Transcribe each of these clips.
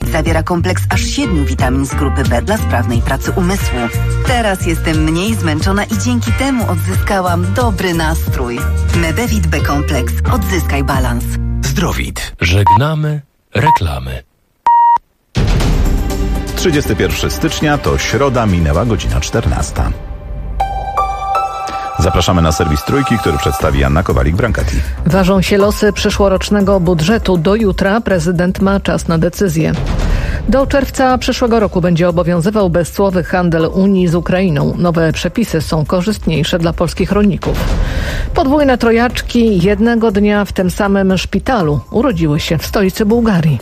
zawiera kompleks aż 7 witamin z grupy B dla sprawnej pracy umysłu. Teraz jestem mniej zmęczona i dzięki temu odzyskałam dobry nastrój. Medevit B-kompleks. Odzyskaj balans. Zdrowit. Żegnamy reklamy. 31 stycznia to środa, minęła godzina 14. Zapraszamy na serwis Trójki, który przedstawi Anna Kowalik-Brancati. Ważą się losy przyszłorocznego budżetu. Do jutra prezydent ma czas na decyzję. Do czerwca przyszłego roku będzie obowiązywał bezcłowy handel Unii z Ukrainą. Nowe przepisy są korzystniejsze dla polskich rolników. Podwójne trojaczki jednego dnia w tym samym szpitalu urodziły się w stolicy Bułgarii.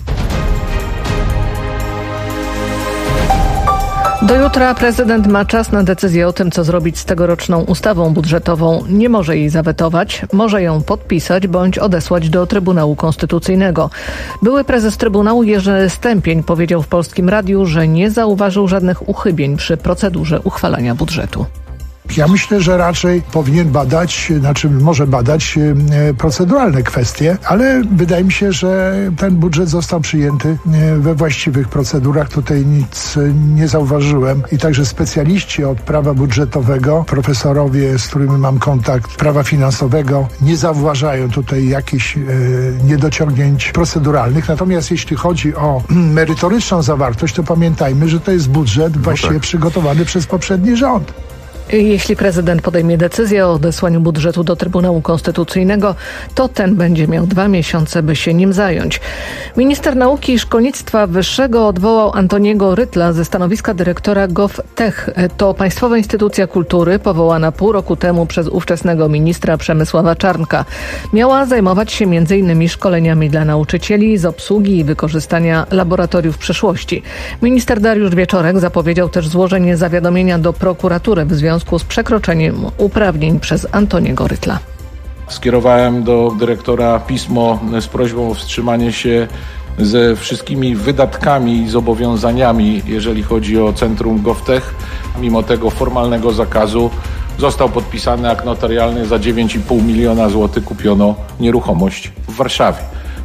Do jutra prezydent ma czas na decyzję o tym, co zrobić z tegoroczną ustawą budżetową. Nie może jej zawetować, może ją podpisać bądź odesłać do Trybunału Konstytucyjnego. Były prezes Trybunału Jerzy Stępień powiedział w Polskim Radiu, że nie zauważył żadnych uchybień przy procedurze uchwalania budżetu. Ja myślę, że raczej powinien badać, może badać proceduralne kwestie, ale wydaje mi się, że ten budżet został przyjęty we właściwych procedurach. Tutaj nic nie zauważyłem i także specjaliści od prawa budżetowego, profesorowie, z którymi mam kontakt, prawa finansowego, nie zauważają tutaj jakichś niedociągnięć proceduralnych. Natomiast jeśli chodzi o merytoryczną zawartość, to pamiętajmy, że to jest budżet właściwie przygotowany przez poprzedni rząd. Jeśli prezydent podejmie decyzję o odesłaniu budżetu do Trybunału Konstytucyjnego, to ten będzie miał 2 miesiące, by się nim zająć. Minister Nauki i Szkolnictwa Wyższego odwołał Antoniego Rytla ze stanowiska dyrektora GovTech. To państwowa instytucja kultury powołana pół roku temu przez ówczesnego ministra Przemysława Czarnka. Miała zajmować się m.in. szkoleniami dla nauczycieli z obsługi i wykorzystania laboratoriów przyszłości. Minister Dariusz Wieczorek zapowiedział też złożenie zawiadomienia do prokuratury w związku z przekroczeniem uprawnień przez Antoniego Rytla. Skierowałem do dyrektora pismo z prośbą o wstrzymanie się ze wszystkimi wydatkami i zobowiązaniami, jeżeli chodzi o Centrum GovTech. Mimo tego formalnego zakazu został podpisany akt notarialny. Za 9,5 miliona złotych kupiono nieruchomość w Warszawie.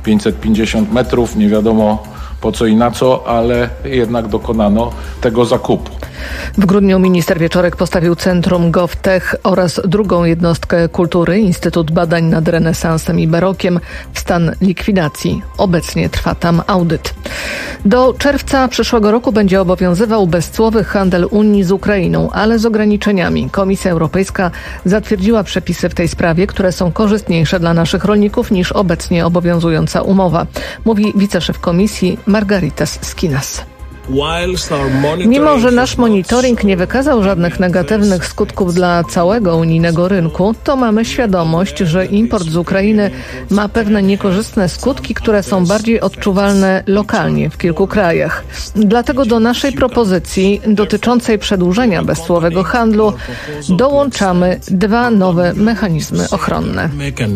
550 metrów, nie wiadomo po co i na co, ale jednak dokonano tego zakupu. W grudniu minister Wieczorek postawił Centrum GovTech oraz drugą jednostkę kultury, Instytut Badań nad Renesansem i Barokiem, w stan likwidacji. Obecnie trwa tam audyt. Do czerwca przyszłego roku będzie obowiązywał bezcłowy handel Unii z Ukrainą, ale z ograniczeniami. Komisja Europejska zatwierdziła przepisy w tej sprawie, które są korzystniejsze dla naszych rolników niż obecnie obowiązująca umowa, mówi wiceszef komisji Margaritas Skinas. Mimo że nasz monitoring nie wykazał żadnych negatywnych skutków dla całego unijnego rynku, to mamy świadomość, że import z Ukrainy ma pewne niekorzystne skutki, które są bardziej odczuwalne lokalnie w kilku krajach. Dlatego do naszej propozycji dotyczącej przedłużenia bezcłowego handlu dołączamy 2 nowe mechanizmy ochronne.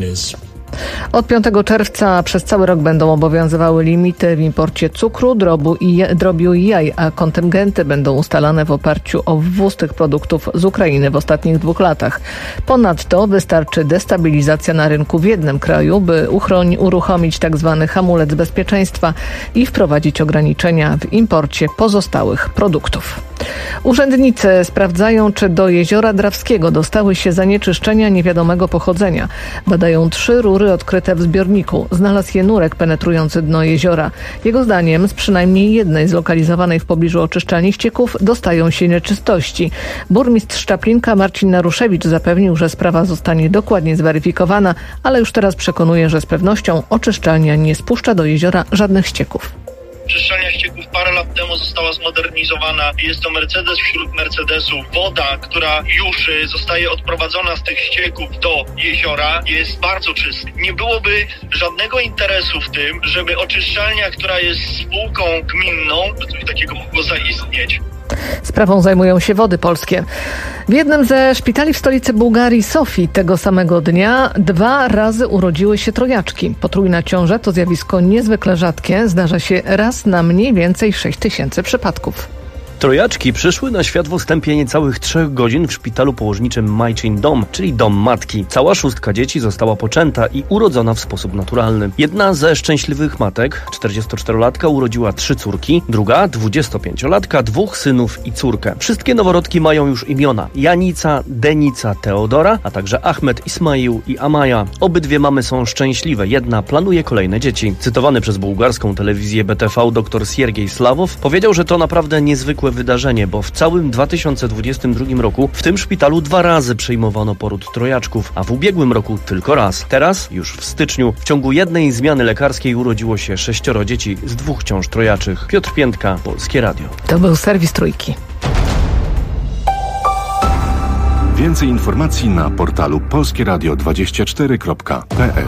Od 5 czerwca przez cały rok będą obowiązywały limity w imporcie cukru, drobiu i jaj, a kontyngenty będą ustalane w oparciu o wwóz tych produktów z Ukrainy w ostatnich 2 latach. Ponadto wystarczy destabilizacja na rynku w jednym kraju, by uruchomić tzw. hamulec bezpieczeństwa i wprowadzić ograniczenia w imporcie pozostałych produktów. Urzędnicy sprawdzają, czy do Jeziora Drawskiego dostały się zanieczyszczenia niewiadomego pochodzenia. Badają 3 rury odkryte w zbiorniku. Znalazł je nurek penetrujący dno jeziora. Jego zdaniem z przynajmniej jednej zlokalizowanej w pobliżu oczyszczalni ścieków dostają się nieczystości. Burmistrz Czaplinka Marcin Naruszewicz zapewnił, że sprawa zostanie dokładnie zweryfikowana, ale już teraz przekonuje, że z pewnością oczyszczalnia nie spuszcza do jeziora żadnych ścieków. Oczyszczalnia ścieków parę lat temu została zmodernizowana. Jest to Mercedes wśród Mercedesów. Woda, która już zostaje odprowadzona z tych ścieków do jeziora, jest bardzo czysta. Nie byłoby żadnego interesu w tym, żeby oczyszczalnia, która jest spółką gminną, by coś takiego mogło zaistnieć. Sprawą zajmują się Wody Polskie. W jednym ze szpitali w stolicy Bułgarii, Sofii, tego samego dnia 2 razy urodziły się trojaczki. Potrójna ciąża to zjawisko niezwykle rzadkie. Zdarza się raz na mniej więcej 6 000 przypadków. Trojaczki przyszły na świat w odstępie niecałych 3 godzin w szpitalu położniczym Majczyn Dom, czyli dom matki. Cała 6 dzieci została poczęta i urodzona w sposób naturalny. Jedna ze szczęśliwych matek, 44-latka, urodziła 3 córki, druga, 25-latka, 2 synów i córkę. Wszystkie noworodki mają już imiona: Janica, Denica, Teodora, a także Ahmed, Ismail i Amaja. Obydwie mamy są szczęśliwe, jedna planuje kolejne dzieci. Cytowany przez bułgarską telewizję BTV dr Siergiej Slawow powiedział, że to naprawdę niezwykłe wydarzenie, bo w całym 2022 roku w tym szpitalu 2 razy przyjmowano poród trojaczków, a w ubiegłym roku tylko raz. Teraz, już w styczniu, w ciągu jednej zmiany lekarskiej urodziło się 6 dzieci z 2 ciąż trojaczych. Piotr Piętka, Polskie Radio. To był serwis Trójki. Więcej informacji na portalu polskieradio24.pl.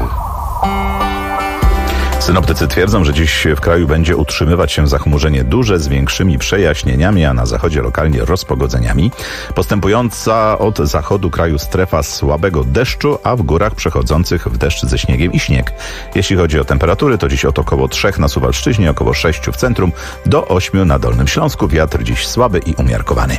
Synoptycy twierdzą, że dziś w kraju będzie utrzymywać się zachmurzenie duże z większymi przejaśnieniami, a na zachodzie lokalnie rozpogodzeniami. Postępująca od zachodu kraju strefa słabego deszczu, a w górach przechodzących w deszcz ze śniegiem i śnieg. Jeśli chodzi o temperatury, to dziś od około 3 na Suwalszczyźnie, około 6 w centrum, do 8 na Dolnym Śląsku. Wiatr dziś słaby i umiarkowany.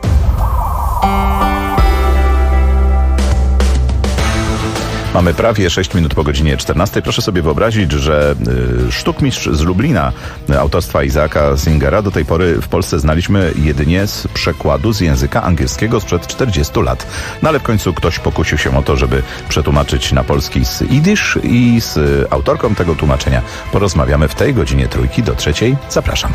Mamy prawie 6 minut po godzinie 14. Proszę sobie wyobrazić, że sztukmistrz z Lublina autorstwa Isaaca Singera do tej pory w Polsce znaliśmy jedynie z przekładu z języka angielskiego sprzed 40 lat. No ale w końcu ktoś pokusił się o to, żeby przetłumaczyć na polski z jidysz i z autorką tego tłumaczenia porozmawiamy w tej godzinie Trójki do 3. Zapraszam.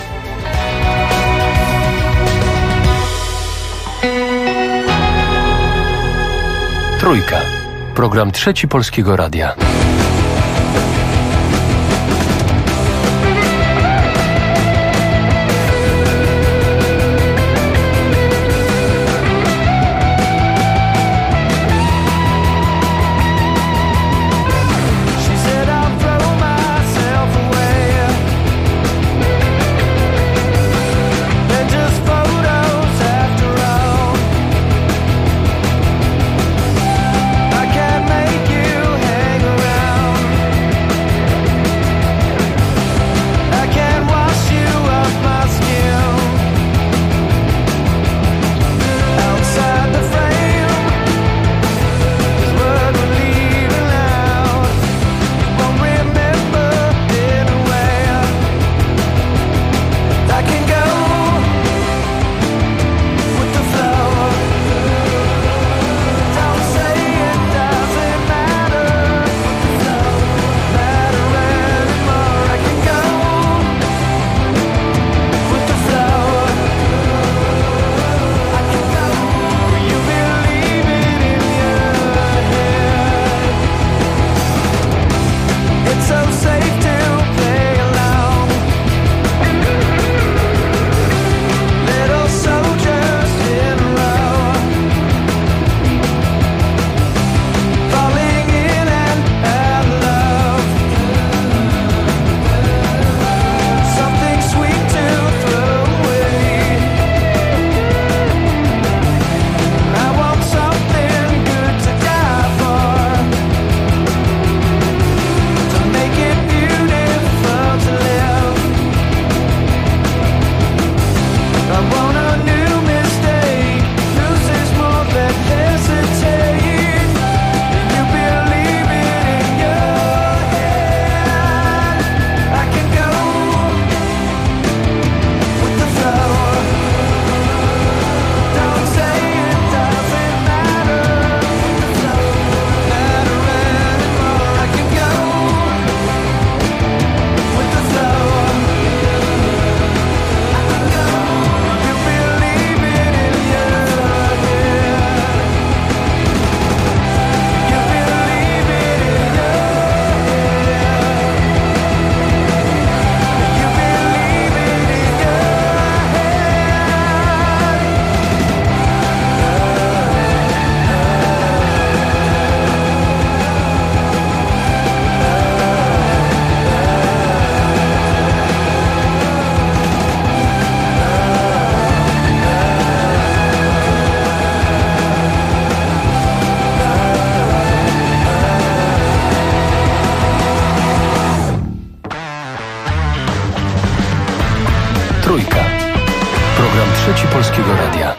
Trójka. Program 3 Polskiego Radia. Program Trzeci Polskiego Radia.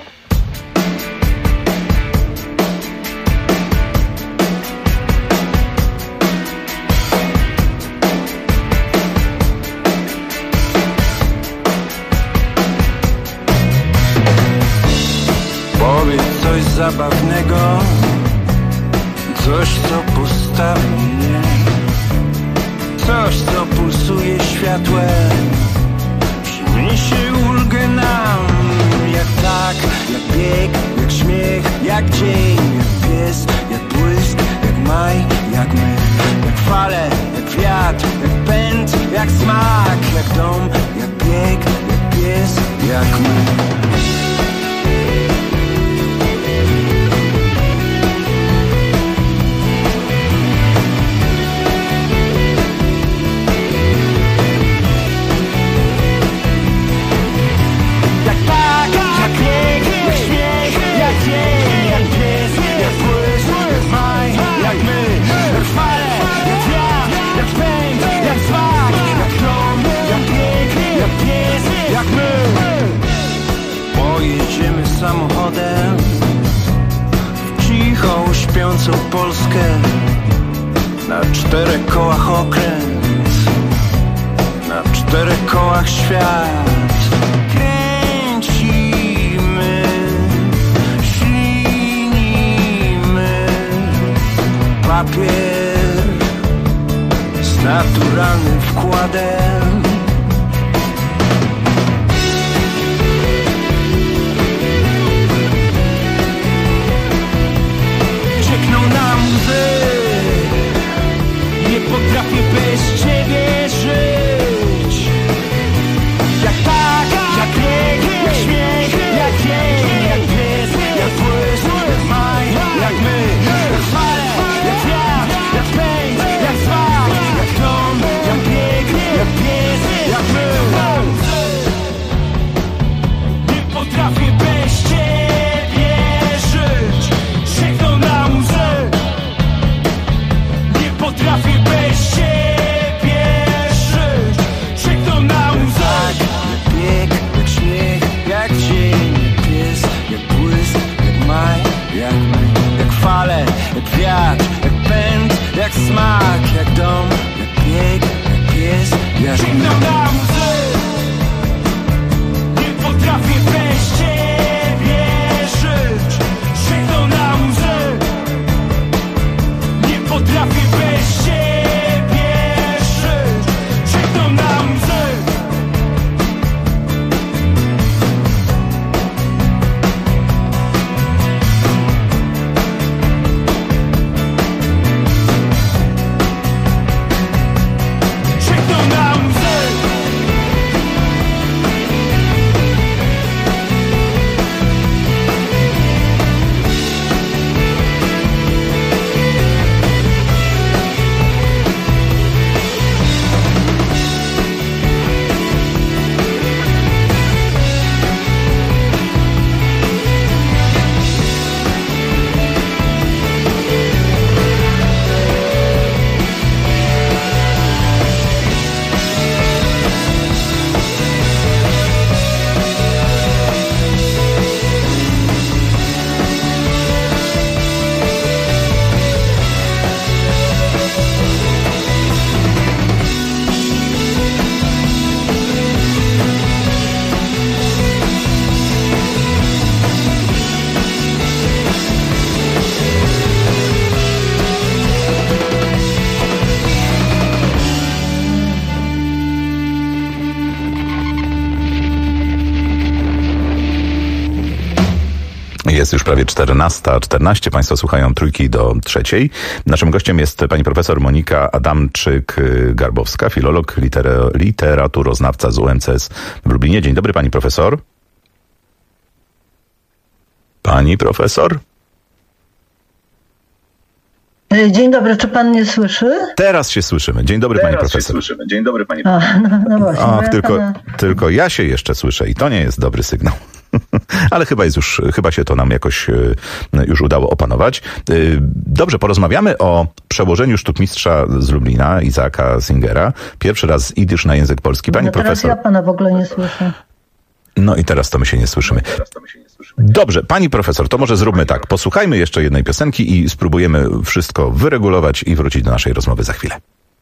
Powiedz coś zabawnego, coś co postawi mnie, coś co pulsuje światłem, przyniesie ulgę nam. Jak tak, jak bieg, jak śmiech, jak dzień, jak pies, jak błysk, jak maj, jak my, jak fale, jak wiatr, jak pęd, jak smak, jak dom, jak bieg, jak pies, jak my. Pojedziemy samochodem w cichą, śpiącą Polskę, na 4 kołach okręt, na 4 kołach świat. Kręcimy, ślinimy papier z naturalnym wkładem. Nie potrafię bez ciebie żyć. Jak tak, jak bieg, jak śmiech, jak dzień, jak pies, jak błysk, jak maj, jak my, jak fale, jak wiatr, jak pęd, jak smak, jak dom, jak bieg, jak pies, jak my. Nie potrafię bez ciebie żyć. Żegnam na łzy. Nie potrafię bez ciebie żyć. Czekam na łzy. Tak, jak bieg, jak śmiech, jak dzień, jak pies, jak błysk, jak maj, jak my, jak fale, jak wiatr, jak pęd, jak smak, jak dom, jak bieg, jak pies, jak my. Czekam na łzy. Nie potrafię bez ciebie żyć. Czekam na łzy. Nie potrafię bez ciebie żyć. Czekam na łzy. Czekam na łzy. Jest już prawie 14:14. Państwo słuchają Trójki do Trzeciej. Naszym gościem jest pani profesor Monika Adamczyk-Garbowska, filolog, literaturoznawca z UMCS w Lublinie. Dzień dobry, pani profesor. Pani profesor? Dzień dobry, czy pan mnie słyszy? Teraz się słyszymy. Dzień dobry, pani profesor. Dzień dobry, pani profesor. No właśnie. Och, tylko ja się jeszcze słyszę i to nie jest dobry sygnał. Ale chyba się to nam jakoś już udało opanować. Dobrze, porozmawiamy o przełożeniu sztukmistrza z Lublina, Izaaka Singera. Pierwszy raz z jidysz na język polski. Pani profesor. Teraz ja pana w ogóle nie słyszę. No i teraz to my się nie słyszymy. Dobrze, pani profesor, to może zróbmy tak. Posłuchajmy jeszcze jednej piosenki i spróbujemy wszystko wyregulować i wrócić do naszej rozmowy za chwilę.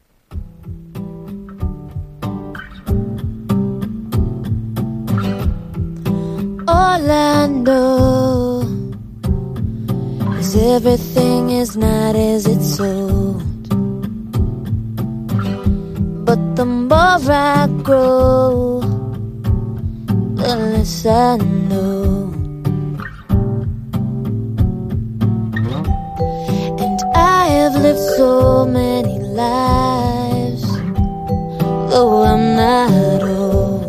All I know is everything is not as it's sold. But the more I grow, the less I know. And I have lived so many lives, though I'm not old.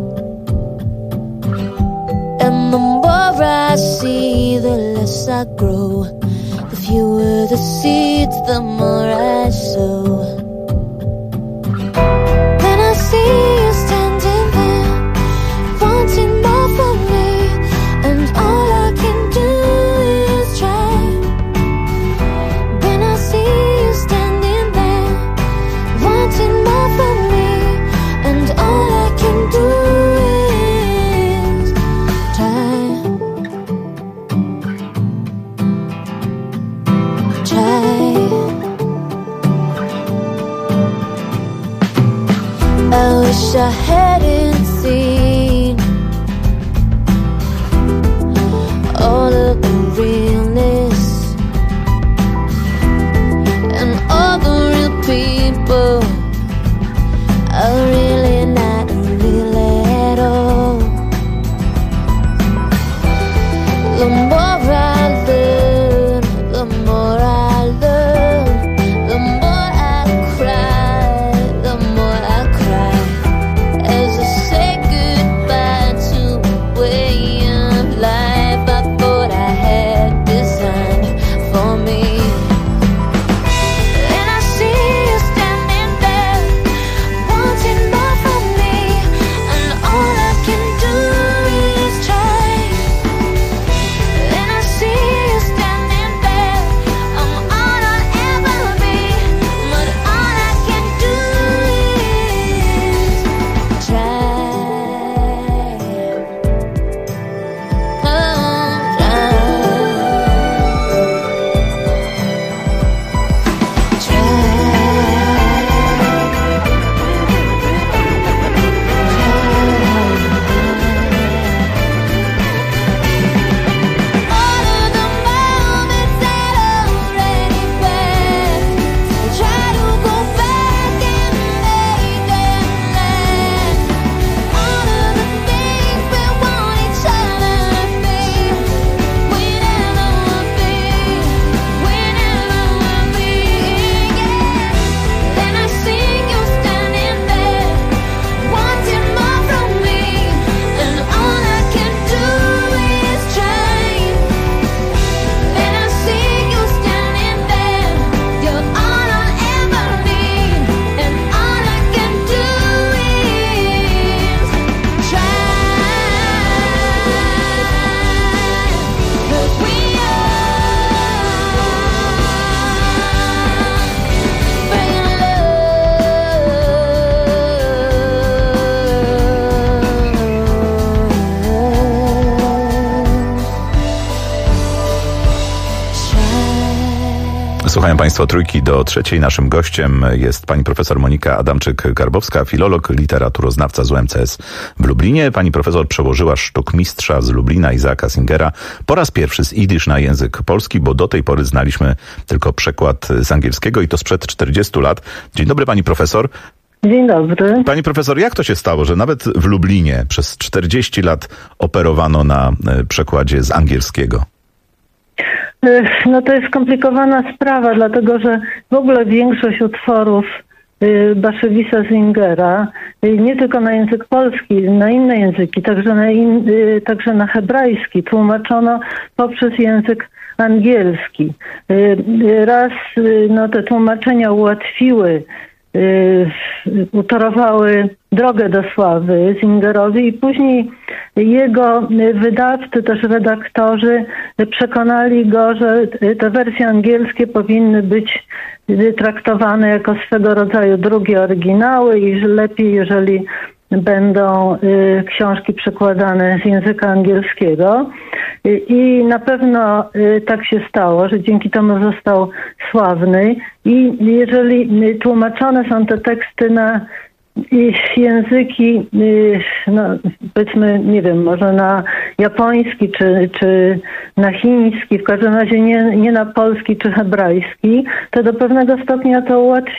And the more I see, the less I grow. The fewer the seeds, the more I sow. Then I see you standing there, wanting more from me, and all I can do is try. Then I see you standing there, wanting more from me, and all I can do is try. I wish I hadn't seen all of the realness and all the real people are really not real at all. The more I learn, the more I learn, the more I cry, the more I cry, as I say goodbye to a way of life I thought I had designed for me. And I see you standing there, wanting more from me, and all I can do is try. And I see you standing there, I'm all I'll ever be, but all I can do is try. All of the moments that already passed, try to go back and make them last. All of the things we want each other to be, we never will be, we never will be. Then I see you standing there, wanting more from me, and all I can do is try. Then I see you standing there, you're all I'll ever need, and all I can do is try. 'Cause we Słuchają Państwo Trójki do trzeciej. Naszym gościem jest pani profesor Monika Adamczyk-Garbowska, filolog, literaturoznawca z UMCS w Lublinie. Pani profesor przełożyła sztukmistrza z Lublina Isaaca Singera po raz pierwszy z jidysz na język polski, bo do tej pory znaliśmy tylko przekład z angielskiego i to sprzed 40 lat. Dzień dobry pani profesor. Dzień dobry. Pani profesor, jak to się stało, że nawet w Lublinie przez 40 lat operowano na przekładzie z angielskiego? No to jest skomplikowana sprawa, dlatego że w ogóle większość utworów Baszewisa Singera, nie tylko na język polski, na inne języki, także na hebrajski, tłumaczono poprzez język angielski. Raz te tłumaczenia ułatwiły, utorowały drogę do sławy Singerowi i później jego wydawcy, też redaktorzy przekonali go, że te wersje angielskie powinny być traktowane jako swego rodzaju drugie oryginały i że lepiej, jeżeli będą książki przekładane z języka angielskiego i na pewno tak się stało, że dzięki temu został sławny i jeżeli tłumaczone są te teksty na języki, no powiedzmy, nie wiem, może na japoński czy na chiński, w każdym razie nie na polski czy hebrajski, to do pewnego stopnia to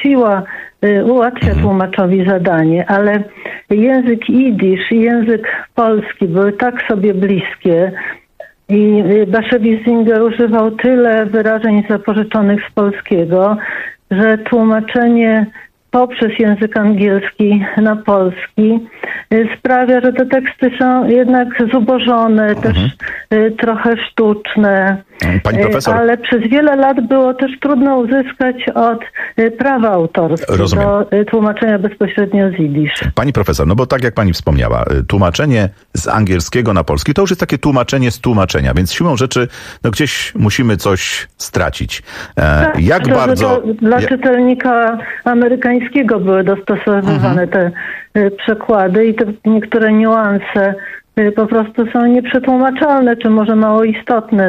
ułatwia tłumaczowi zadanie, ale język jidysz i język polski były tak sobie bliskie i Bashevis Singer używał tyle wyrażeń zapożyczonych z polskiego, że tłumaczenie poprzez język angielski na polski sprawia, że te teksty są jednak zubożone, też trochę sztuczne. Pani profesor, ale przez wiele lat było też trudno uzyskać od prawa autorskiego do tłumaczenia bezpośrednio z jidysz. Pani profesor, no bo tak jak pani wspomniała, tłumaczenie z angielskiego na polski to już jest takie tłumaczenie z tłumaczenia, więc siłą rzeczy no gdzieś musimy coś stracić. Tak, Jak bardzo... Dla czytelnika amerykańskiego były dostosowywane te przekłady i te niektóre niuanse po prostu są nieprzetłumaczalne, czy może mało istotne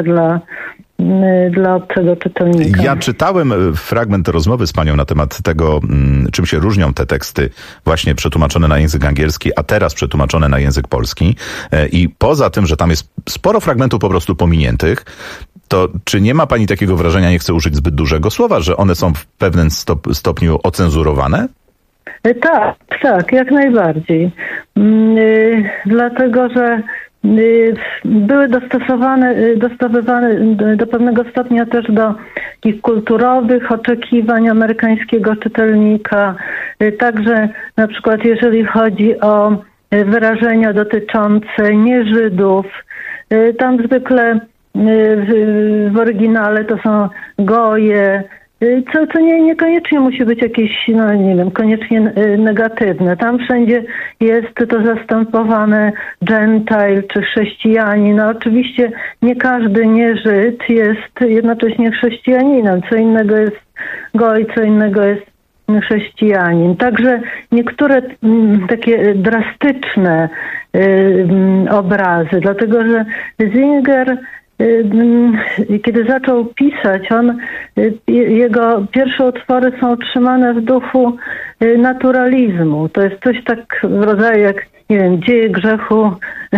dla obcego czytelnika. Ja czytałem fragment rozmowy z panią na temat tego, czym się różnią te teksty właśnie przetłumaczone na język angielski, a teraz przetłumaczone na język polski. I poza tym, że tam jest sporo fragmentów po prostu pominiętych, to czy nie ma pani takiego wrażenia, nie chcę użyć zbyt dużego słowa, że one są w pewnym stopniu ocenzurowane? Tak, jak najbardziej. Dlatego, że były dostosowywane do pewnego stopnia też do takich kulturowych oczekiwań amerykańskiego czytelnika. Także na przykład jeżeli chodzi o wyrażenia dotyczące nieżydów, tam zwykle w oryginale to są goje, co niekoniecznie musi być jakieś, no nie wiem, koniecznie negatywne. Tam wszędzie jest to zastępowane gentile czy chrześcijanin. No oczywiście nie każdy nieżyd jest jednocześnie chrześcijaninem. Co innego jest goj, co innego jest chrześcijanin. Także niektóre takie drastyczne obrazy, dlatego że Singer, kiedy zaczął pisać, jego pierwsze utwory są utrzymane w duchu naturalizmu. To jest coś tak w rodzaju jak, nie wiem, Dzieje grzechu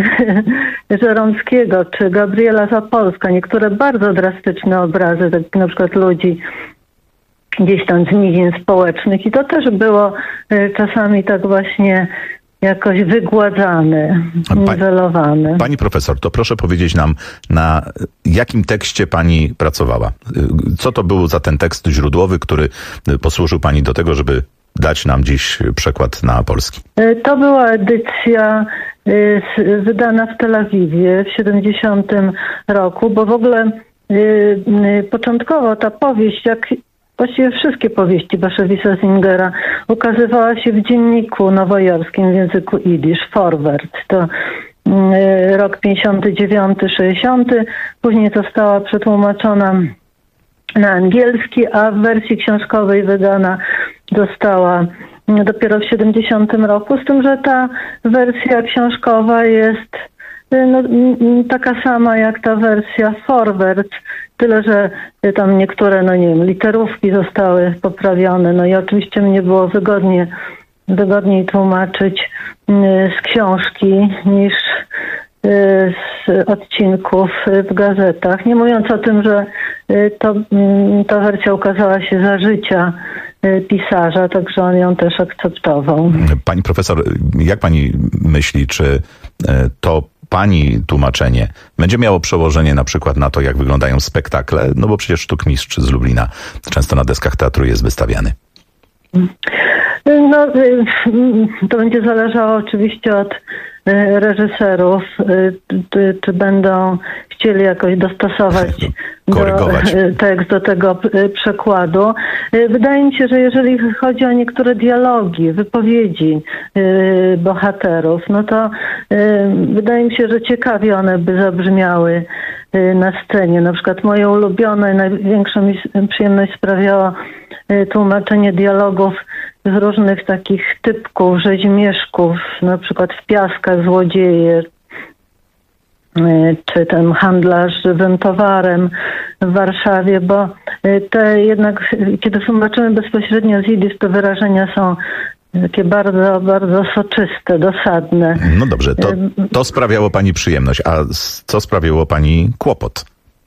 Żeromskiego czy Gabriela Zapolska. Niektóre bardzo drastyczne obrazy, tak na przykład ludzi gdzieś tam z nizin społecznych i to też było czasami tak właśnie jakoś wygładzane, niwelowane. Pani profesor, to proszę powiedzieć nam, na jakim tekście pani pracowała? Co to był za ten tekst źródłowy, który posłużył pani do tego, żeby dać nam dziś przekład na polski? To była edycja wydana w Tel Awiwie w 70 roku, bo w ogóle początkowo ta powieść, jak właściwie wszystkie powieści Bashevisa Singera, ukazywała się w dzienniku nowojorskim w języku jidysz, Forward. To rok 59-60. Później została przetłumaczona na angielski, a w wersji książkowej wydana została dopiero w 70 roku. Z tym, że ta wersja książkowa jest taka sama jak ta wersja Forward, tyle, że tam niektóre, no nie wiem, literówki zostały poprawione, no i oczywiście mnie było wygodniej tłumaczyć z książki niż z odcinków w gazetach. Nie mówiąc o tym, że ta wersja ukazała się za życia pisarza, także on ją też akceptował. Pani profesor, jak pani myśli, czy to pani tłumaczenie będzie miało przełożenie na przykład na to, jak wyglądają spektakle? No bo przecież Sztukmistrz z Lublina często na deskach teatru jest wystawiany. No, to będzie zależało oczywiście od reżyserów, czy będą chcieli jakoś dostosować tekst do tego przekładu. Wydaje mi się, że jeżeli chodzi o niektóre dialogi, wypowiedzi bohaterów, no to wydaje mi się, że ciekawie one by zabrzmiały na scenie. Na przykład moje ulubione, największą mi przyjemność sprawiało tłumaczenie dialogów z różnych takich typków, rzeźmieszków, na przykład w Piaskach złodzieje, czy ten handlarz żywym towarem w Warszawie, bo te jednak, kiedy tłumaczymy bezpośrednio z jidysz, te wyrażenia są takie bardzo, bardzo soczyste, dosadne. No dobrze, to sprawiało pani przyjemność, a co sprawiało pani kłopot?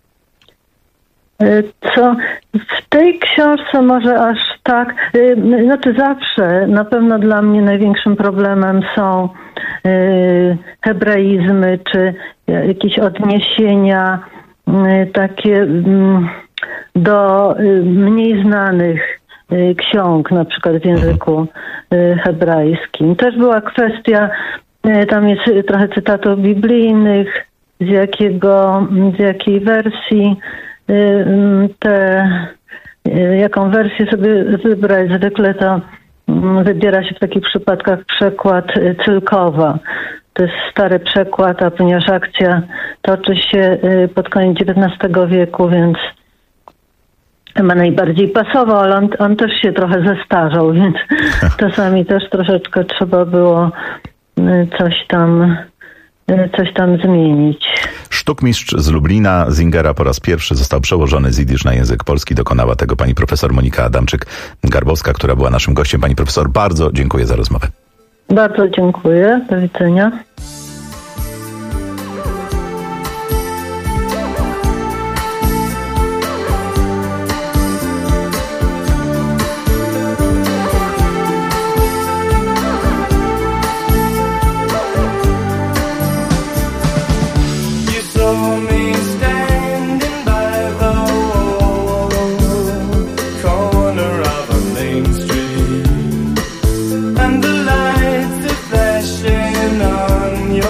Co w tej książce może aż tak, znaczy zawsze na pewno dla mnie największym problemem są hebraizmy, czy jakieś odniesienia takie do mniej znanych ksiąg, na przykład w języku hebrajskim. Też była kwestia, tam jest trochę cytatów biblijnych, z jakiej wersji jaką wersję sobie wybrać. Zwykle to wybiera się w takich przypadkach przekład Cylkowa. To jest stary przekład, a ponieważ akcja toczy się pod koniec XIX wieku, więc chyba najbardziej pasował, ale on też się trochę zestarzał, więc czasami też troszeczkę trzeba było coś tam zmienić. Sztukmistrz z Lublina, Zingera, po raz pierwszy został przełożony z jidysz na język polski. Dokonała tego pani profesor Monika Adamczyk-Garbowska, która była naszym gościem. Pani profesor, bardzo dziękuję za rozmowę. Bardzo dziękuję. Do widzenia. And the lights are flashing on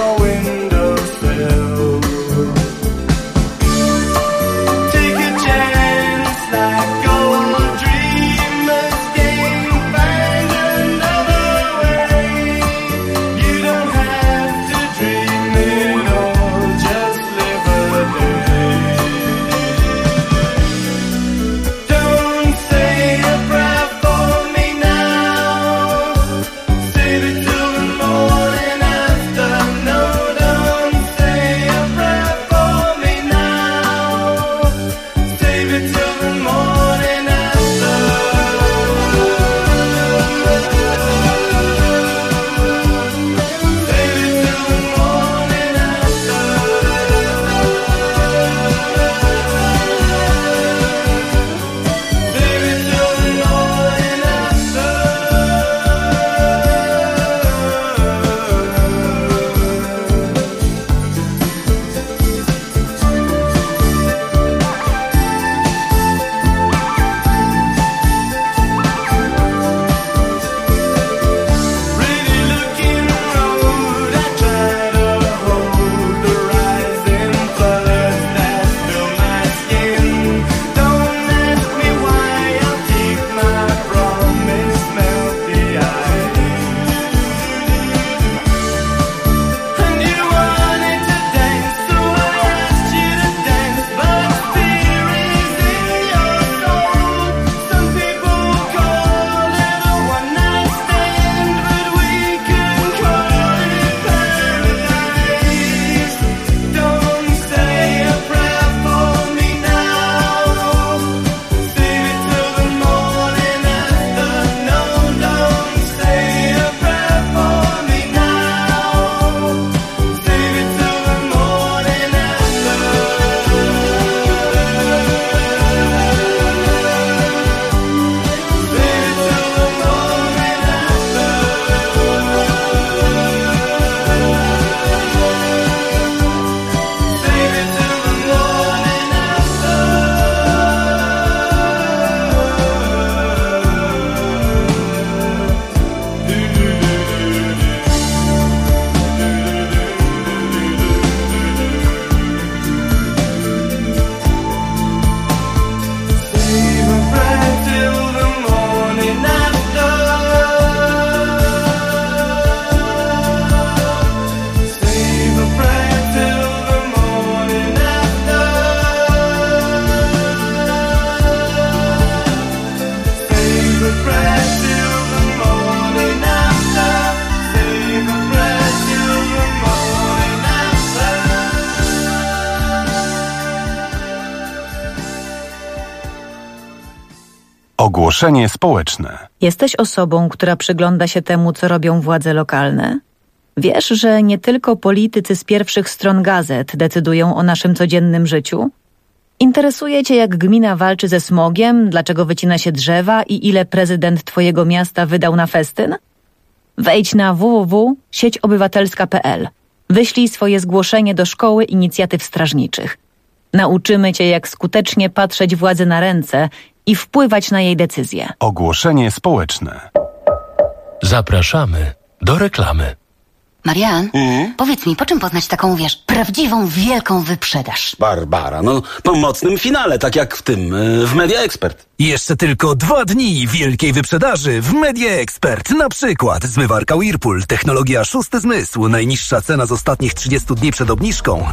Ogłoszenie społeczne. Jesteś osobą, która przygląda się temu, co robią władze lokalne? Wiesz, że nie tylko politycy z pierwszych stron gazet decydują o naszym codziennym życiu? Interesuje cię, jak gmina walczy ze smogiem, dlaczego wycina się drzewa i ile prezydent twojego miasta wydał na festyn? Wejdź na www.sieciobywatelska.pl. Wyślij swoje zgłoszenie do Szkoły Inicjatyw Strażniczych. Nauczymy cię, jak skutecznie patrzeć władzy na ręce i wpływać na jej decyzje. Ogłoszenie społeczne. Zapraszamy do reklamy. Marian, powiedz mi, po czym poznać taką, prawdziwą, wielką wyprzedaż? Barbara, po mocnym finale, tak jak w tym, w Media Expert. Jeszcze tylko 2 dni wielkiej wyprzedaży w Media Expert. Na przykład zmywarka Whirlpool, technologia szósty zmysł. Najniższa cena z ostatnich 30 dni przed obniżką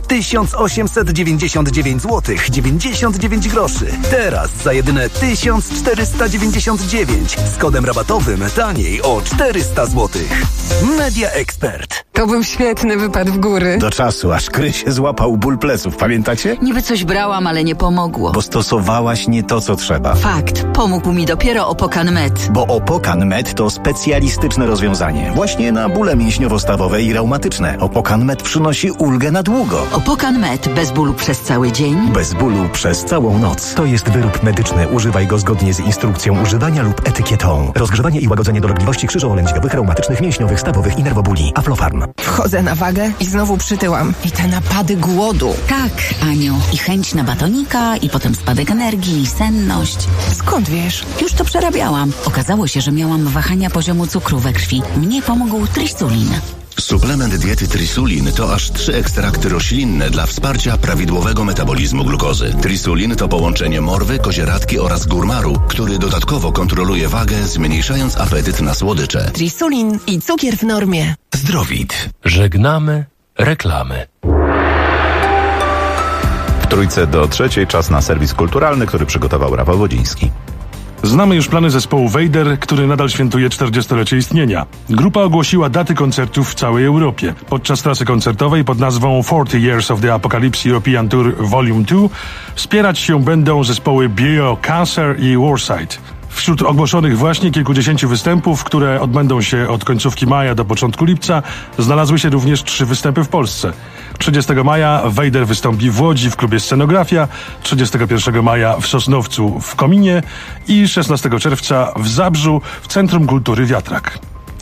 1899 zł 99 groszy. Teraz za jedyne 1499 z kodem rabatowym taniej o 400 zł. Media Expert. To był świetny wypad w góry. Do czasu, aż Krysie złapał ból pleców, pamiętacie? Niby coś brałam, ale nie pomogło. Bo stosowałaś nie to, co trzeba. Fakt, pomógł mi dopiero Opokan Med. Bo Opokan Med to specjalistyczne rozwiązanie. Właśnie na bóle mięśniowo-stawowe i reumatyczne. Opokan Med przynosi ulgę na długo. Opokan Med. Bez bólu przez cały dzień. Bez bólu przez całą noc. To jest wyrób medyczny. Używaj go zgodnie z instrukcją używania lub etykietą. Rozgrzewanie i łagodzenie dolegliwości krzyżowo-lędźwiowych, reumatycznych, mięśniowych, stawowych i nerwobóli. Aflofarm. Wchodzę na wagę i znowu przytyłam. I te napady głodu. Tak, Aniu. I chęć na batonika, i potem spadek energii, i senność. Skąd wiesz? Już to przerabiałam. Okazało się, że miałam wahania poziomu cukru we krwi. Mnie pomógł Trisulin. Suplement diety Trisulin to aż 3 ekstrakty roślinne dla wsparcia prawidłowego metabolizmu glukozy. Trisulin to połączenie morwy, kozieradki oraz górmaru, który dodatkowo kontroluje wagę, zmniejszając apetyt na słodycze. Trisulin i cukier w normie. Zdrowit. Żegnamy reklamy. W trójce do trzeciej czas na serwis kulturalny, który przygotował Rafał Wodziński. Znamy już plany zespołu Vader, który nadal świętuje 40-lecie istnienia. Grupa ogłosiła daty koncertów w całej Europie. Podczas trasy koncertowej pod nazwą 40 Years of the Apocalypse European Tour Volume 2 wspierać się będą zespoły Biocancer i Warside. Wśród ogłoszonych właśnie kilkudziesięciu występów, które odbędą się od końcówki maja do początku lipca, znalazły się również 3 występy w Polsce. 30 maja Vader wystąpi w Łodzi w klubie Scenografia, 31 maja w Sosnowcu w Kominie i 16 czerwca w Zabrzu w Centrum Kultury Wiatrak.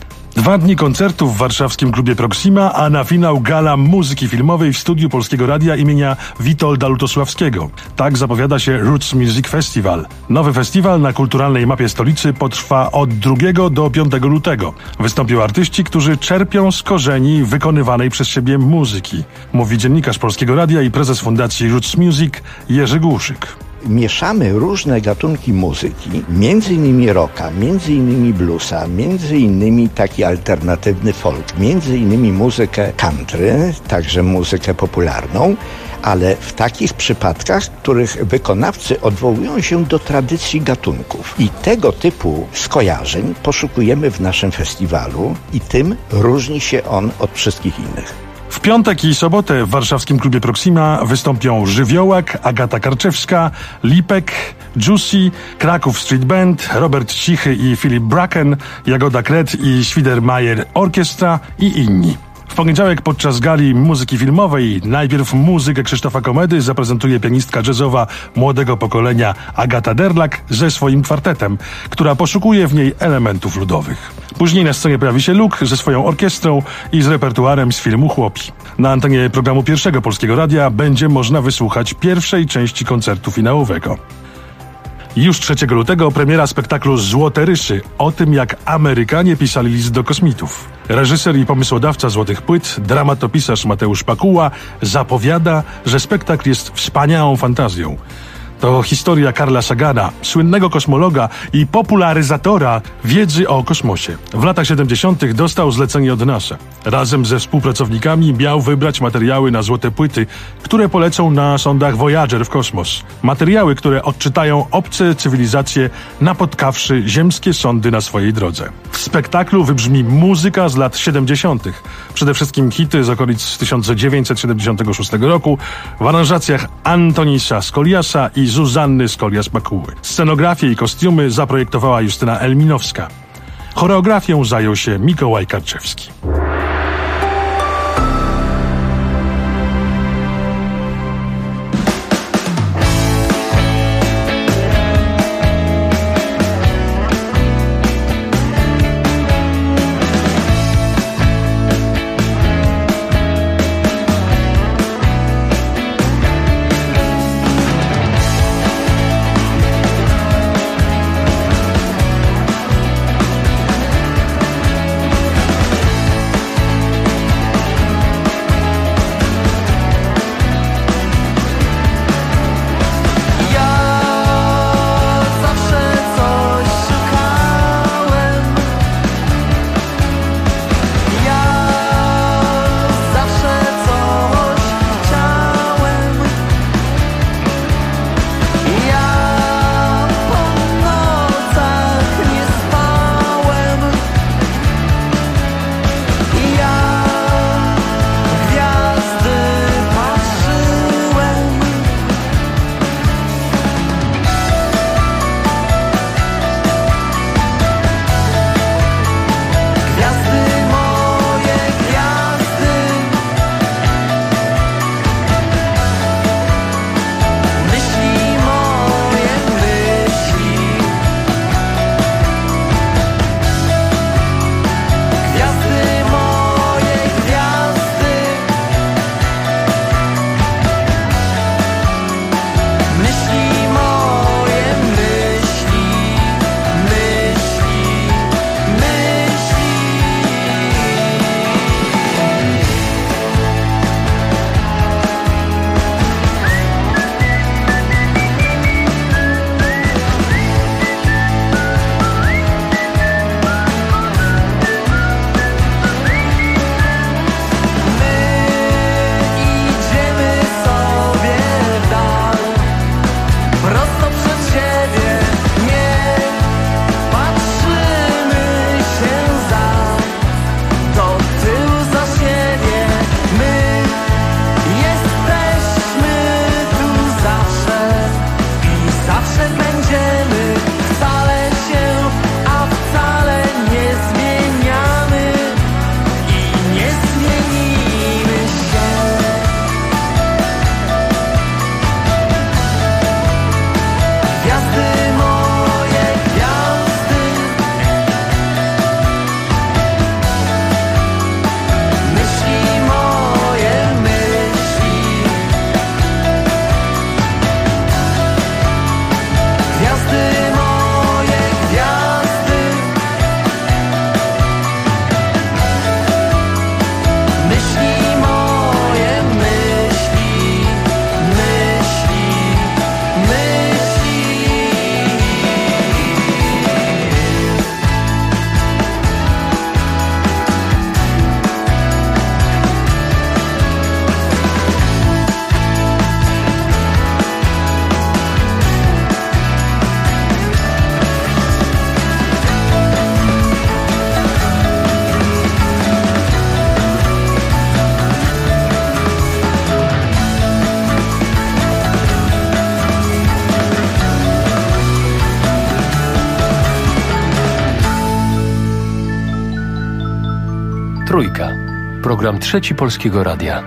2 dni koncertów w warszawskim klubie Proxima, a na finał gala muzyki filmowej w studiu Polskiego Radia imienia Witolda Lutosławskiego. Tak zapowiada się Roots Music Festival. Nowy festiwal na kulturalnej mapie stolicy potrwa od 2 do 5 lutego. Wystąpią artyści, którzy czerpią z korzeni wykonywanej przez siebie muzyki. Mówi dziennikarz Polskiego Radia i prezes Fundacji Roots Music Jerzy Głuszyk. Mieszamy różne gatunki muzyki, między innymi rocka, między innymi bluesa, między innymi taki alternatywny folk, między innymi muzykę country, także muzykę popularną, ale w takich przypadkach, w których wykonawcy odwołują się do tradycji gatunków. I tego typu skojarzeń poszukujemy w naszym festiwalu i tym różni się on od wszystkich innych. W piątek i sobotę w warszawskim klubie Proxima wystąpią Żywiołak, Agata Karczewska, Lipek, Juicy, Kraków Street Band, Robert Cichy i Philip Bracken, Jagoda Kret i Schwiedermayer Orkiestra i inni. W poniedziałek podczas gali muzyki filmowej najpierw muzykę Krzysztofa Komedy zaprezentuje pianistka jazzowa młodego pokolenia Agata Derlak ze swoim kwartetem, która poszukuje w niej elementów ludowych. Później na scenie pojawi się Luke ze swoją orkiestrą i z repertuarem z filmu Chłopi. Na antenie programu Pierwszego Polskiego Radia będzie można wysłuchać pierwszej części koncertu finałowego. Już 3 lutego premiera spektaklu Złote Rysy o tym, jak Amerykanie pisali list do kosmitów. Reżyser i pomysłodawca Złotych Płyt, dramatopisarz Mateusz Pakuła zapowiada, że spektakl jest wspaniałą fantazją. To historia Carla Sagana, słynnego kosmologa i popularyzatora wiedzy o kosmosie. W latach 70. dostał zlecenie od NASA. Razem ze współpracownikami miał wybrać materiały na złote płyty, które polecą na sondach Voyager w kosmos. Materiały, które odczytają obce cywilizacje, napotkawszy ziemskie sondy na swojej drodze. W spektaklu wybrzmi muzyka z lat 70. Przede wszystkim hity z okolic 1976 roku w aranżacjach Antonisa Scoliasa i piosenki Zuzanny Skolias-Makuły. Scenografię i kostiumy zaprojektowała Justyna Elminowska. Choreografią zajął się Mikołaj Karczewski. Trójka. Program Trzeci Polskiego Radia.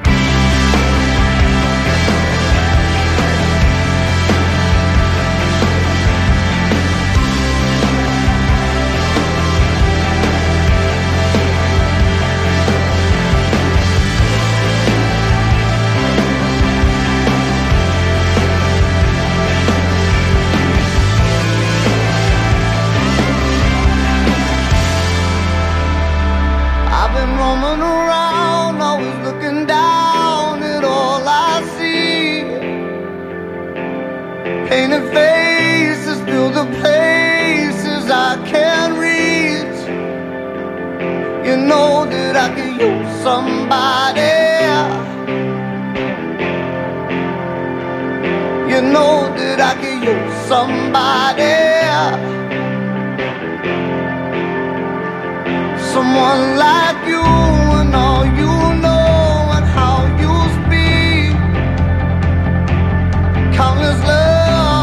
Someone like you and all you know and how you speak. Countless love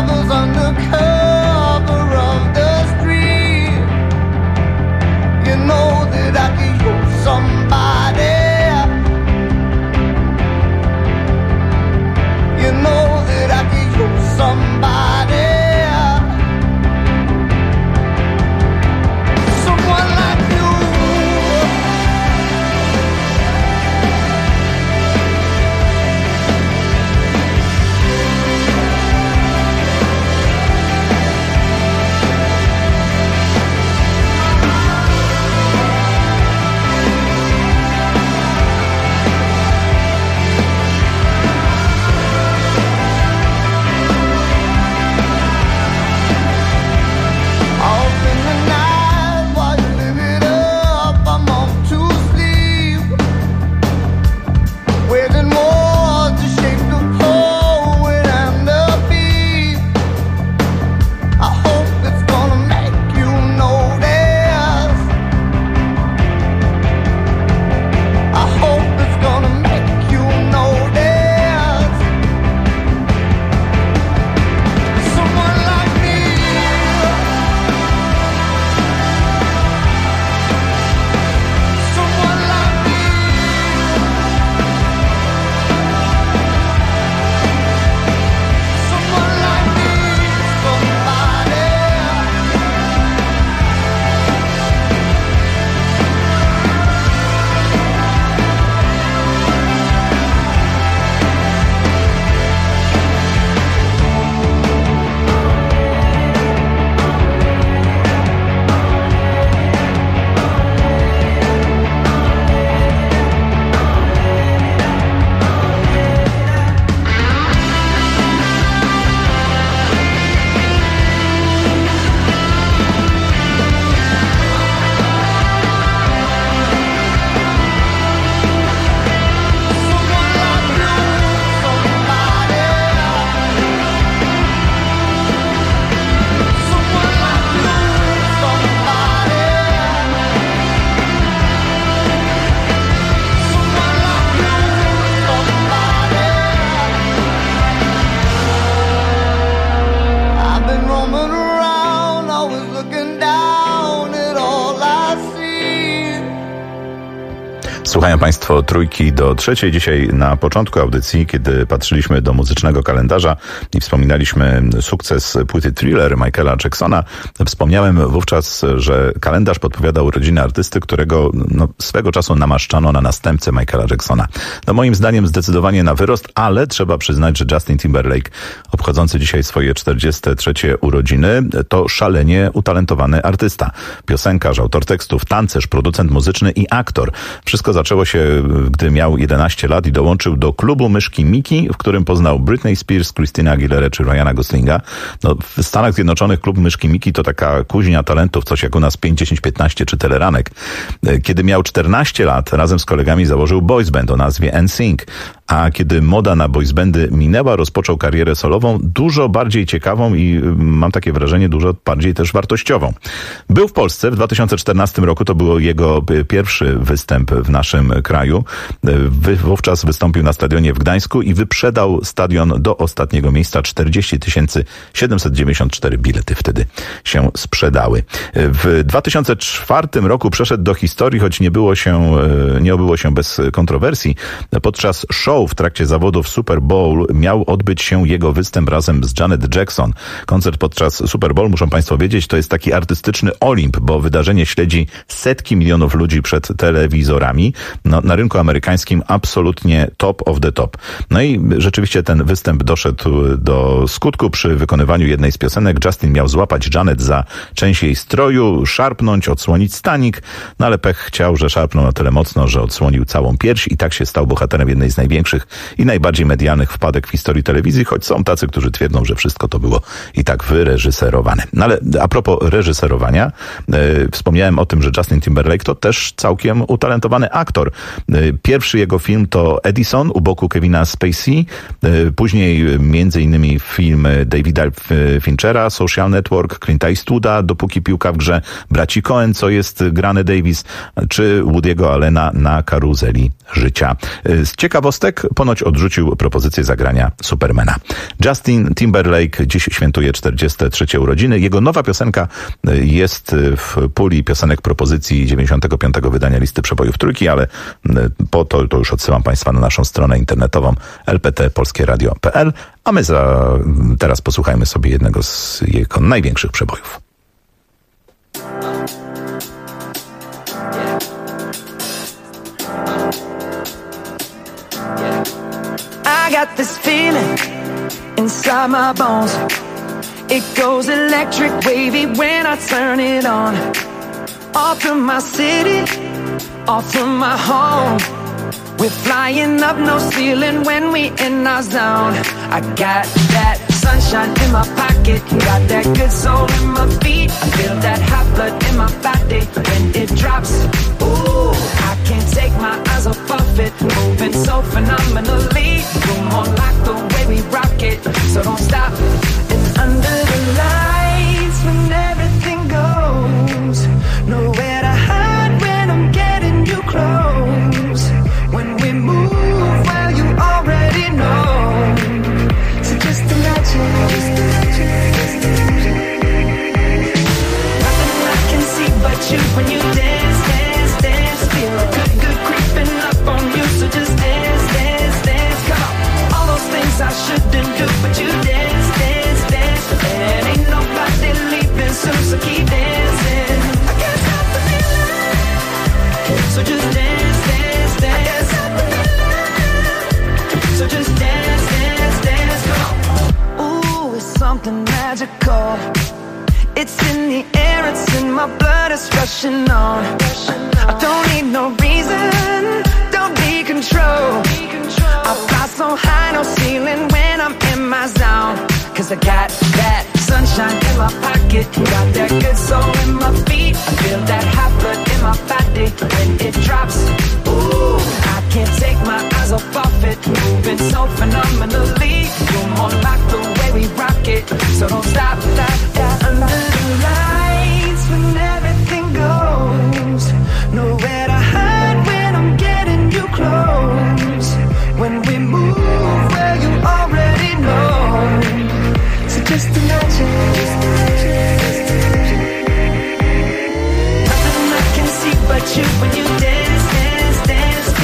Słuchają Państwo Trójki do Trzeciej. Dzisiaj na początku audycji, kiedy patrzyliśmy do muzycznego kalendarza i wspominaliśmy sukces płyty Thriller Michaela Jacksona, wspomniałem wówczas, że kalendarz podpowiada urodziny artysty, którego swego czasu namaszczano na następcę Michaela Jacksona. Moim zdaniem zdecydowanie na wyrost, ale trzeba przyznać, że Justin Timberlake, obchodzący dzisiaj swoje 43. urodziny, to szalenie utalentowany artysta. Piosenkarz, autor tekstów, tancerz, producent muzyczny i aktor. Wszystko zaczęło się, gdy miał 11 lat i dołączył do klubu Myszki Miki, w którym poznał Britney Spears, Christina Aguilera czy Ryana Goslinga. W Stanach Zjednoczonych klub Myszki Miki to taka kuźnia talentów, coś jak u nas 5, 10, 15 czy Teleranek. Kiedy miał 14 lat, razem z kolegami założył boys band o nazwie NSYNC. A kiedy moda na boysbandy minęła, rozpoczął karierę solową, dużo bardziej ciekawą i mam takie wrażenie, dużo bardziej też wartościową. Był w Polsce w 2014 roku, to był jego pierwszy występ w naszym kraju. Wówczas wystąpił na stadionie w Gdańsku i wyprzedał stadion do ostatniego miejsca. 40 794 bilety wtedy się sprzedały. W 2004 roku przeszedł do historii, choć nie obyło się bez kontrowersji. Podczas show w trakcie zawodów Super Bowl miał odbyć się jego występ razem z Janet Jackson. Koncert podczas Super Bowl, muszą Państwo wiedzieć, to jest taki artystyczny Olimp, bo wydarzenie śledzi setki milionów ludzi przed telewizorami. Na rynku amerykańskim absolutnie top of the top. I rzeczywiście ten występ doszedł do skutku. Przy wykonywaniu jednej z piosenek Justin miał złapać Janet za część jej stroju, szarpnąć, odsłonić stanik, ale pech chciał, że szarpnął na tyle mocno, że odsłonił całą pierś i tak się stał bohaterem jednej z największych i najbardziej medialnych wpadek w historii telewizji, choć są tacy, którzy twierdzą, że wszystko to było i tak wyreżyserowane. Ale a propos reżyserowania, wspomniałem o tym, że Justin Timberlake to też całkiem utalentowany aktor. Pierwszy jego film to Edison u boku Kevina Spacey, później między innymi film Davida Finchera, Social Network, Clint Eastwooda, Dopóki piłka w grze, braci Coen, co jest grane Davis, czy Woody'ego Allena na Karuzeli życia. Z ciekawostek ponoć odrzucił propozycję zagrania Supermana. Justin Timberlake dziś świętuje 43. urodziny. Jego nowa piosenka jest w puli piosenek propozycji 95. wydania listy przebojów Trójki, ale po to już odsyłam Państwa na naszą stronę internetową lptpolskieradio.pl, a my teraz posłuchajmy sobie jednego z jego największych przebojów. I got this feeling inside my bones. It goes electric wavy when I turn it on. Off from my city, off from my home. We're flying up, no ceiling when we in our zone. I got that sunshine in my pocket, got that good soul in my feet. I feel that hot blood in my body when it drops. Ooh, I can't take my eyes off of it, moving so phenomenally. You're more like the way we rock it, so don't stop. And under the lights, when everything goes, nowhere to hide when I'm getting you close. When we move, well, you already know. So just imagine. Nothing I can see but you when you dance, dance, dance. Feel good, good creeping up on you. So just dance, dance, dance. Come on. All those things I shouldn't do, but you dance, dance, dance. And ain't nobody leaving soon, so keep dancing. I can't stop the feeling. So just dance, dance, dance. I can't stop the feeling. So just dance, dance, dance. Come on. Ooh, it's something magical. It's in the air, it's in my blood, it's rushing on. I don't need no reason, don't be control. I fly so high, no ceiling when I'm in my zone. Cause I got that sunshine in my pocket, got that good soul in my feet. I feel that hot blood in my body when it drops. Ooh, I can't take my eyes off of it, moving so phenomenally. You're more like the way we rock it, so don't stop, stop, stop. Under the lights when everything goes, nowhere to hide when I'm getting you close. When we move, well, you already know. So just imagine. Nothing I can see but you when you dance, dance, dance.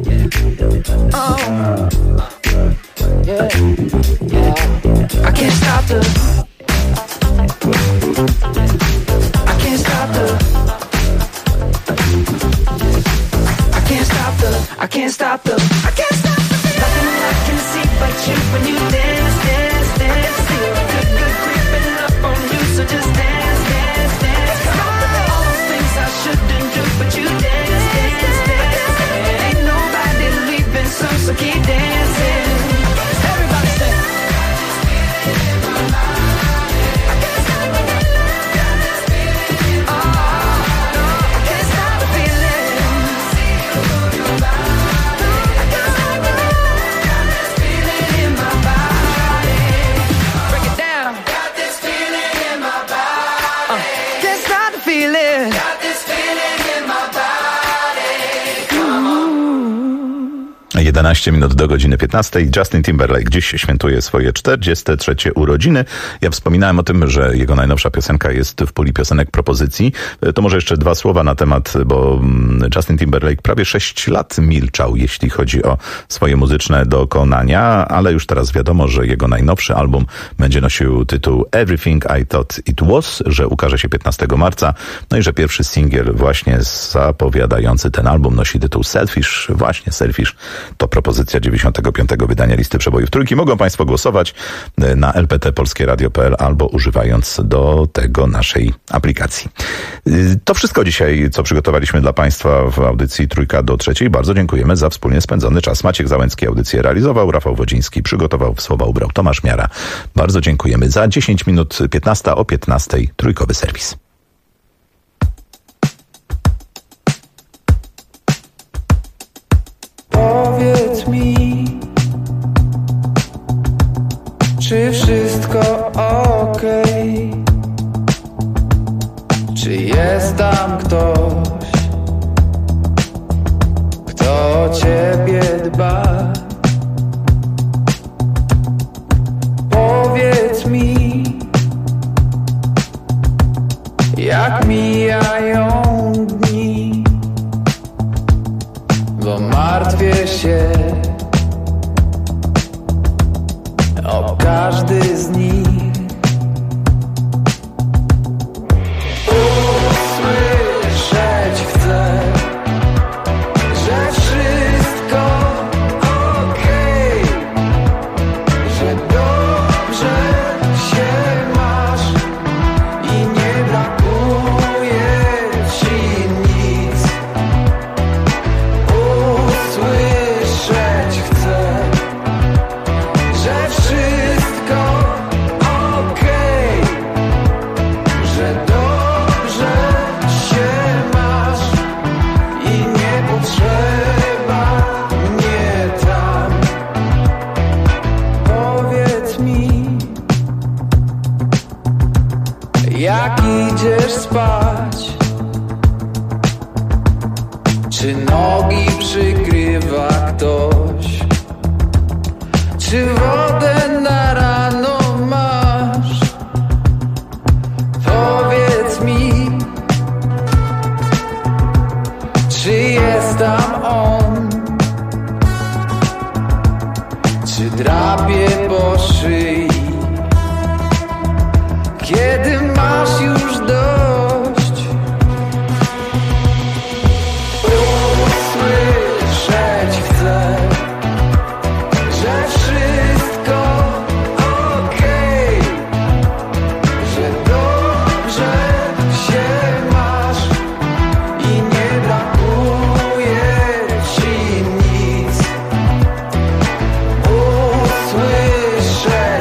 I can't stop the I can't stop the I can't stop the I can't stop the I can't stop the nothing I can see but you when you dance, dance, dance. Feel good, good creeping up on you, so just dance, dance, dance. All those things I shouldn't do, but you dance, dance, dance. Ain't nobody leaving, so keep dancing. Everybody say. Can't stop the feeling. Got this feeling in my body. Come on. 11 minut do godziny 15. Justin Timberlake dziś świętuje swoje 43. urodziny. Ja wspominałem o tym, że jego najnowsza piosenka jest w puli piosenek propozycji. To może jeszcze dwa słowa na temat, bo Justin Timberlake prawie 6 lat milczał, jeśli chodzi o swoje muzyczne dokonania, ale już teraz wiadomo, że jego najnowszy album będzie nosił tytuł Everything I Thought It Was, że ukaże się 15 marca, no i że pierwszy singiel właśnie zapowiadający ten album nosi tytuł Selfish. Właśnie Selfish to propozycja 95. wydania listy przebojów trójki. Mogą Państwo głosować na lpt.polskieradio.pl albo używając do tego naszej aplikacji. To wszystko dzisiaj, co przygotowaliśmy dla Państwa w audycji Trójka do trzeciej. Bardzo dziękujemy za wspólnie spędzony czas. Maciek Załęcki audycję realizował, Rafał Wodziński przygotował, słowa ubrał Tomasz Miara. Bardzo dziękujemy. Za 10 minut 15 o 15 trójkowy serwis. Powiedz mi, czy wszystko okej? Czy jest tam ktoś, kto o ciebie dba? Powiedz mi, jak mijają dni, bo martwię się o każdy z nich. Usłyszeć chcę, że wszystko okej, że dobrze się masz i nie brakuje ci nic. Usłyszeć chcę, że wszystko okej, że dobrze się masz i nie potrzeba mnie tam. Powiedz mi, jak idziesz spać? Czy nogi przykrywa ktoś? Czy wodę na rano masz? Powiedz mi, czy jest tam on? Czy drapie po szyi? Kiedy masz już dość? Usłyszeć chcę, że wszystko okej, że dobrze się masz i nie brakuje ci nic. Usłyszeć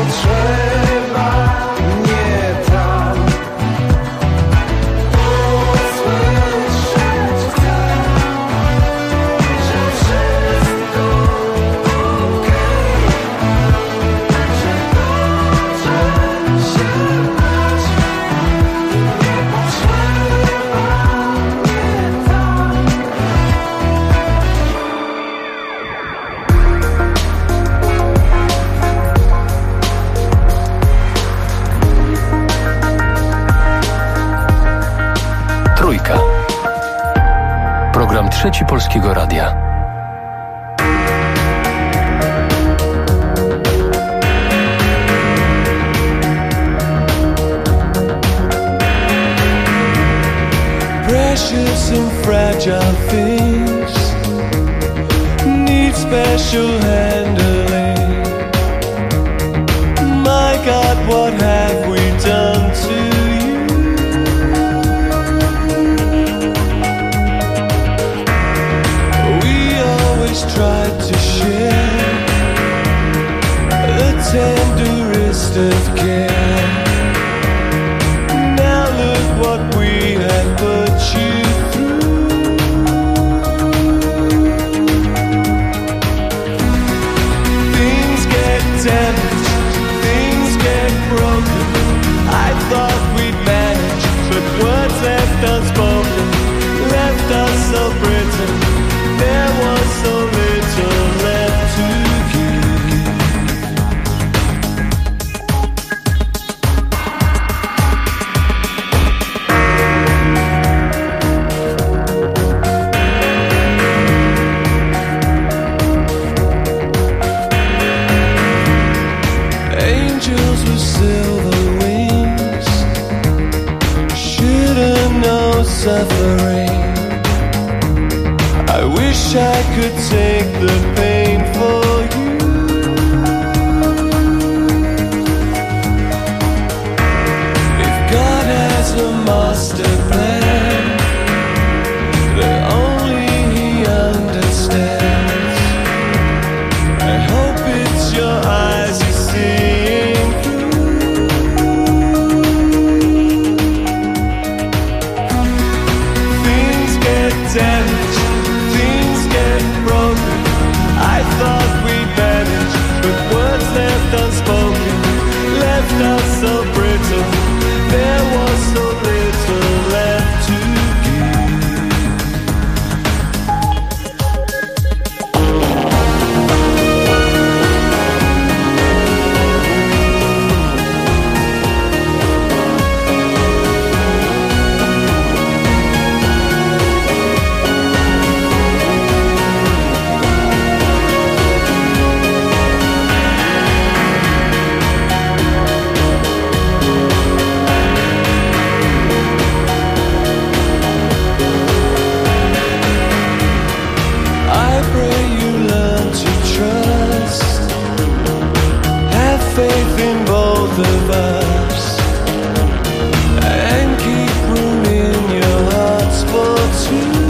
Program Trzeci Polskiego Radia. Precious and fragile things need special handling. My God, what have we done to you? We always tried to share the tenderest of care. Now look what we have put you through. Things get damaged, things get broken. I thought we'd manage, but words left unspoken left us so brittle. There was so little left to give. Angels with silver wings shouldn't know suffering. I wish I could take the pain for you. If God has a master plan that only He understands, I hope it's your eyes He's seeing through. Things get damaged, things get broken. I thought we'd manage, but words left unspoken left us so brittle. There was so little left to I pray you learn to trust, have faith in both of us, and keep room in your hearts for two.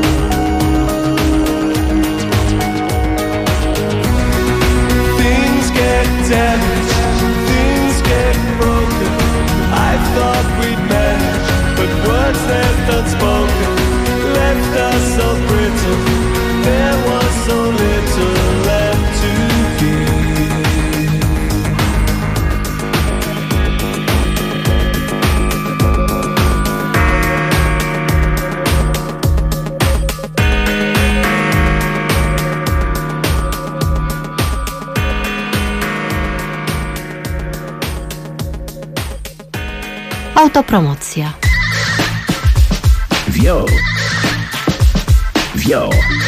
Things get damaged, things get broken. I thought we'd manage, but words left unspoken left us so brittle. There was so little left to give. Autopromocja. Wio. Wio.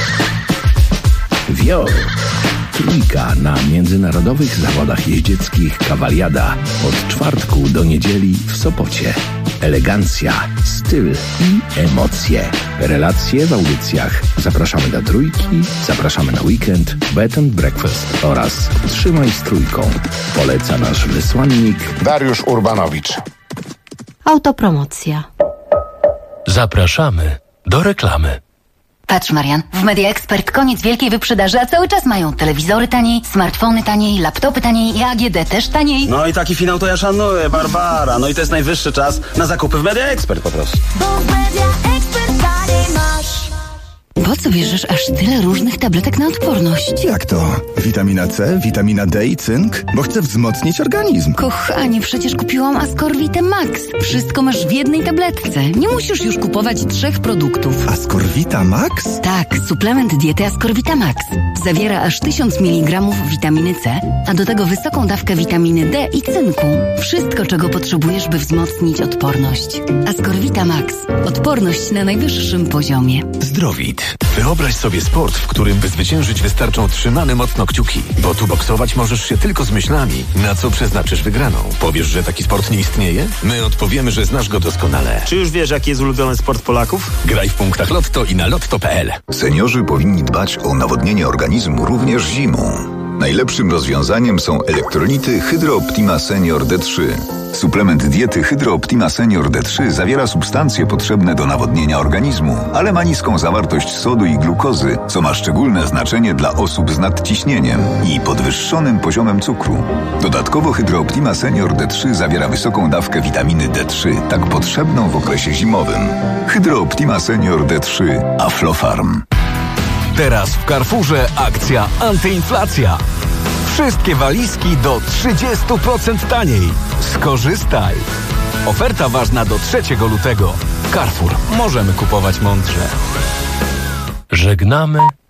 Wio. Trójka na międzynarodowych zawodach jeździeckich Kawaliada od czwartku do niedzieli w Sopocie. Elegancja, styl i emocje. Relacje w audycjach. Zapraszamy na trójki, zapraszamy na weekend, bed and breakfast oraz Trzymaj z trójką. Poleca nasz wysłannik Dariusz Urbanowicz. Autopromocja. Zapraszamy do reklamy. Patrz, Marian, w Media Expert koniec wielkiej wyprzedaży, a cały czas mają telewizory taniej, smartfony taniej, laptopy taniej i AGD też taniej. No i taki finał to ja szanuję, Barbara. No i to jest najwyższy czas na zakupy w Media Expert po prostu. Bo w Media Expert taniej masz. Po co bierzesz aż tyle różnych tabletek na odporność? Jak to? Witamina C, witamina D i cynk? Bo chcę wzmocnić organizm. Kochanie, przecież kupiłam Ascorvitę Max. Wszystko masz w jednej tabletce. Nie musisz już kupować 3 produktów. Ascorvita Max? Tak, suplement diety Ascorvita Max. Zawiera aż 1000 mg witaminy C, a do tego wysoką dawkę witaminy D i cynku. Wszystko, czego potrzebujesz, by wzmocnić odporność. Ascorvita Max. Odporność na najwyższym poziomie. Zdrowit. Wyobraź sobie sport, w którym by zwyciężyć wystarczą trzymane mocno kciuki, bo tu boksować możesz się tylko z myślami, na co przeznaczysz wygraną. Powiesz, że taki sport nie istnieje? My odpowiemy, że znasz go doskonale. Czy już wiesz, jaki jest ulubiony sport Polaków? Graj w punktach Lotto i na lotto.pl. Seniorzy powinni dbać o nawodnienie organizmu również zimą. Najlepszym rozwiązaniem są elektrolity Hydro Optima Senior D3. Suplement diety Hydro Optima Senior D3 zawiera substancje potrzebne do nawodnienia organizmu, ale ma niską zawartość sodu i glukozy, co ma szczególne znaczenie dla osób z nadciśnieniem i podwyższonym poziomem cukru. Dodatkowo Hydro Optima Senior D3 zawiera wysoką dawkę witaminy D3, tak potrzebną w okresie zimowym. Hydro Optima Senior D3 Aflofarm. Teraz w Carrefourze akcja antyinflacja. Wszystkie walizki do 30% taniej. Skorzystaj! Oferta ważna do 3 lutego. Carrefour. Możemy kupować mądrze. Żegnamy